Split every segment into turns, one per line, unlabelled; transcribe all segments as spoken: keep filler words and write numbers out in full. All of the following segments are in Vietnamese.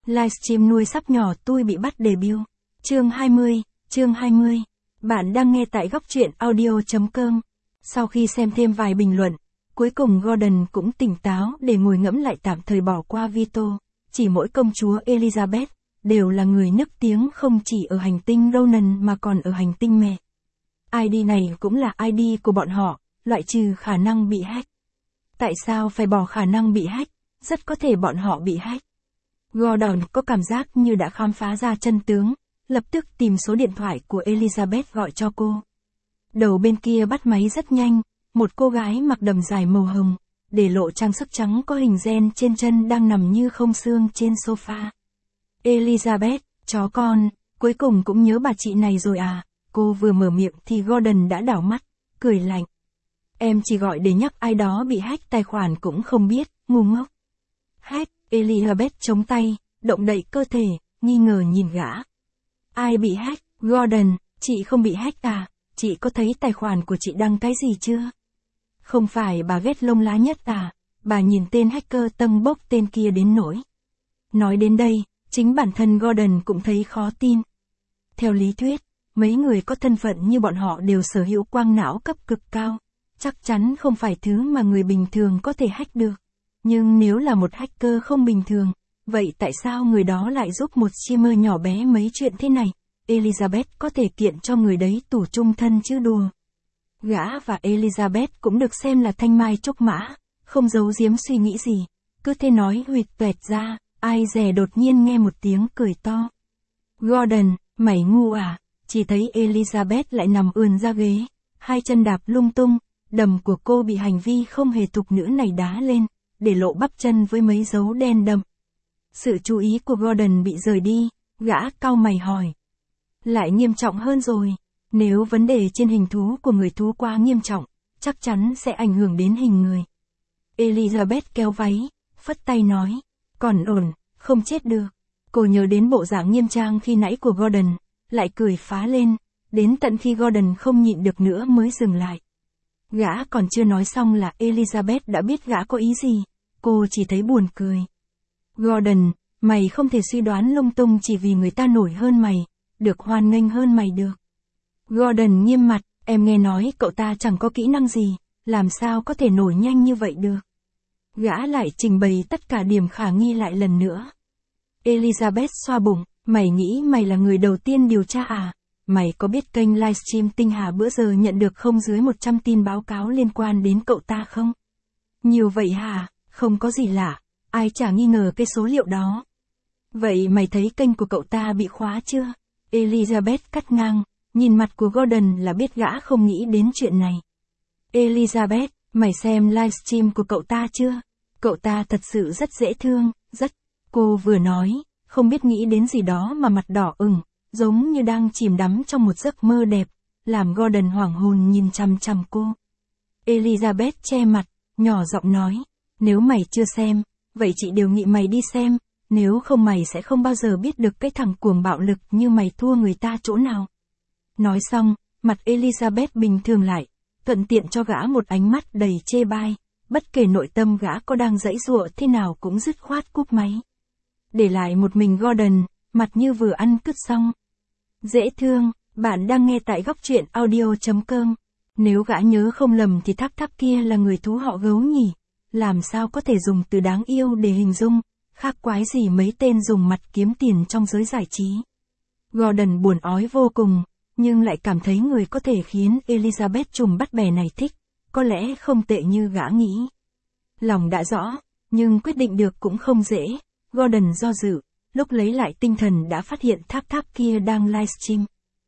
Livestream nuôi sắp nhỏ tôi bị bắt debut. Chương hai mươi, chương hai mươi. Bạn đang nghe tại góc truyện audio chấm com. Sau khi xem thêm vài bình luận, cuối cùng Gordon cũng tỉnh táo để ngồi ngẫm lại tạm thời bỏ qua Vito. Chỉ mỗi công chúa Elizabeth đều là người nức tiếng không chỉ ở hành tinh Ronan mà còn ở hành tinh mẹ. i đê này cũng là i đê của bọn họ, loại trừ khả năng bị hack. Tại sao phải bỏ khả năng bị hack? Rất có thể bọn họ bị hack. Gordon có cảm giác như đã khám phá ra chân tướng, lập tức tìm số điện thoại của Elizabeth gọi cho cô. Đầu bên kia bắt máy rất nhanh, một cô gái mặc đầm dài màu hồng, để lộ trang sức trắng có hình gen trên chân đang nằm như không xương trên sofa. Elizabeth, chó con, cuối cùng cũng nhớ bà chị này rồi à? Cô vừa mở miệng thì Gordon đã đảo mắt, cười lạnh. Em chỉ gọi để nhắc ai đó bị hack tài khoản cũng không biết, ngu ngốc. Hack, Elizabeth chống tay, động đậy cơ thể, nghi ngờ nhìn gã. Ai bị hack? Gordon, chị không bị hack à? Chị có thấy tài khoản của chị đăng cái gì chưa? Không phải bà ghét lông lá nhất à? Bà nhìn tên hacker tâng bốc tên kia đến nỗi. Nói đến đây, chính bản thân Gordon cũng thấy khó tin. Theo lý thuyết, mấy người có thân phận như bọn họ đều sở hữu quang não cấp cực cao. Chắc chắn không phải thứ mà người bình thường có thể hack được. Nhưng nếu là một hacker không bình thường, vậy tại sao người đó lại giúp một streamer nhỏ bé mấy chuyện thế này? Elizabeth có thể kiện cho người đấy tù chung thân chứ đùa. Gã và Elizabeth cũng được xem là thanh mai trúc mã, không giấu giếm suy nghĩ gì. Cứ thế nói huỵch toẹt ra, ai dè đột nhiên nghe một tiếng cười to. Gordon, mày ngu à? Chỉ thấy Elizabeth lại nằm ườn ra ghế, hai chân đạp lung tung, đầm của cô bị hành vi không hề tục nữ này đá lên, để lộ bắp chân với mấy dấu đen đậm. Sự chú ý của Gordon bị rời đi, gã cau mày hỏi. Lại nghiêm trọng hơn rồi, nếu vấn đề trên hình thú của người thú quá nghiêm trọng, chắc chắn sẽ ảnh hưởng đến hình người. Elizabeth kéo váy, phất tay nói, còn ổn, không chết được. Cô nhớ đến bộ dạng nghiêm trang khi nãy của Gordon, lại cười phá lên, đến tận khi Gordon không nhịn được nữa mới dừng lại. Gã còn chưa nói xong là Elizabeth đã biết gã có ý gì, cô chỉ thấy buồn cười. Gordon, mày không thể suy đoán lung tung chỉ vì người ta nổi hơn mày, được hoan nghênh hơn mày được. Gordon nghiêm mặt, em nghe nói cậu ta chẳng có kỹ năng gì, làm sao có thể nổi nhanh như vậy được. Gã lại trình bày tất cả điểm khả nghi lại lần nữa. Elizabeth xoa bụng, mày nghĩ mày là người đầu tiên điều tra à? Mày có biết kênh livestream Tinh Hà bữa giờ nhận được không dưới một trăm tin báo cáo liên quan đến cậu ta không? Nhiều vậy hả? Không có gì lạ, ai chả nghi ngờ cái số liệu đó. Vậy mày thấy kênh của cậu ta bị khóa chưa? Elizabeth cắt ngang, nhìn mặt của Gordon là biết gã không nghĩ đến chuyện này. Elizabeth, mày xem livestream của cậu ta chưa? Cậu ta thật sự rất dễ thương, rất. Cô vừa nói, không biết nghĩ đến gì đó mà mặt đỏ ửng, giống như đang chìm đắm trong một giấc mơ đẹp, làm Gordon hoảng hồn nhìn chằm chằm cô. Elizabeth che mặt, nhỏ giọng nói, nếu mày chưa xem, vậy chị đề nghị mày đi xem, nếu không mày sẽ không bao giờ biết được cái thằng cuồng bạo lực như mày thua người ta chỗ nào. Nói xong, mặt Elizabeth bình thường lại, thuận tiện cho gã một ánh mắt đầy chê bai, bất kể nội tâm gã có đang giãy giụa thế nào cũng dứt khoát cúp máy. Để lại một mình Gordon, mặt như vừa ăn cứt xong. Dễ thương, bạn đang nghe tại góc truyện audio chấm com. Nếu gã nhớ không lầm thì tháp tháp kia là người thú họ gấu nhỉ? Làm sao có thể dùng từ đáng yêu để hình dung, khác quái gì mấy tên dùng mặt kiếm tiền trong giới giải trí. Gordon buồn ói vô cùng, nhưng lại cảm thấy người có thể khiến Elizabeth trùm bắt bè này thích, có lẽ không tệ như gã nghĩ. Lòng đã rõ, nhưng quyết định được cũng không dễ. Gordon do dự, lúc lấy lại tinh thần đã phát hiện tháp tháp kia đang livestream.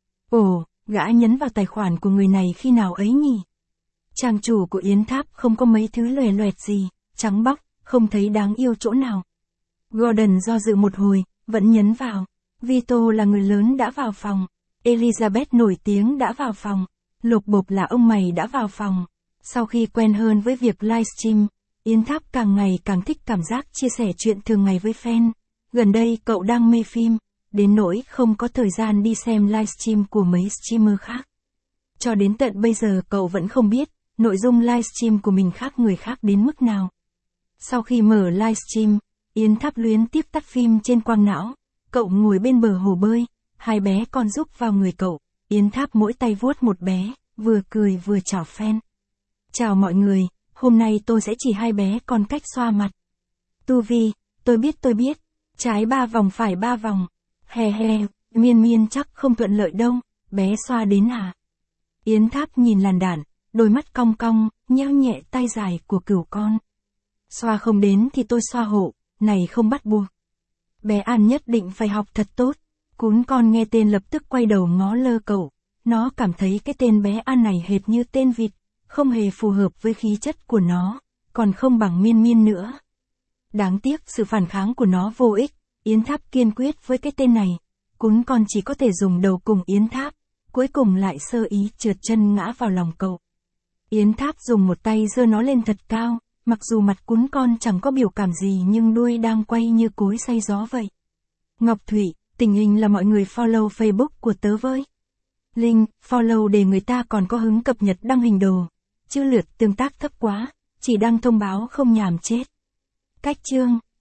Ồ, gã nhấn vào tài khoản của người này khi nào ấy nhỉ? Trang chủ của Yến Tháp không có mấy thứ lòe loẹt gì, trắng bóc, không thấy đáng yêu chỗ nào. Gordon do dự một hồi, vẫn nhấn vào. Vito là người lớn đã vào phòng. Elizabeth nổi tiếng đã vào phòng. Lục bộp là ông mày đã vào phòng. Sau khi quen hơn với việc livestream, Yến Tháp càng ngày càng thích cảm giác chia sẻ chuyện thường ngày với fan. Gần đây cậu đang mê phim, đến nỗi không có thời gian đi xem livestream của mấy streamer khác. Cho đến tận bây giờ cậu vẫn không biết, nội dung livestream của mình khác người khác đến mức nào. Sau khi mở livestream, Yến Tháp luyến tiếc tắt phim trên quang não. Cậu ngồi bên bờ hồ bơi, hai bé con rúc vào người cậu. Yến Tháp mỗi tay vuốt một bé, vừa cười vừa chào phen. Chào mọi người, hôm nay tôi sẽ chỉ hai bé con cách xoa mặt. Tu Vi, tôi biết tôi biết. Trái ba vòng phải ba vòng. He he, Miên Miên chắc không thuận lợi đâu, bé xoa đến à? Yến Tháp nhìn làn đạn, đôi mắt cong cong, nheo nhẹ tay dài của cửu con. Xoa không đến thì tôi xoa hộ, này không bắt buộc. Bé An nhất định phải học thật tốt. Cún con nghe tên lập tức quay đầu ngó lơ cậu. Nó cảm thấy cái tên bé An này hệt như tên vịt, không hề phù hợp với khí chất của nó, còn không bằng Miên Miên nữa. Đáng tiếc sự phản kháng của nó vô ích, Yến Tháp kiên quyết với cái tên này. Cún con chỉ có thể dùng đầu cùng Yến Tháp, cuối cùng lại sơ ý trượt chân ngã vào lòng cậu. Yến Tháp dùng một tay giơ nó lên thật cao, mặc dù mặt cún con chẳng có biểu cảm gì nhưng đuôi đang quay như cối xay gió vậy. Ngọc Thủy, tình hình là mọi người follow Facebook của tớ với. Link, follow để người ta còn có hứng cập nhật đăng hình đồ. Chứ lượt tương tác thấp quá, chỉ đăng thông báo không nhàm chết. Cách chương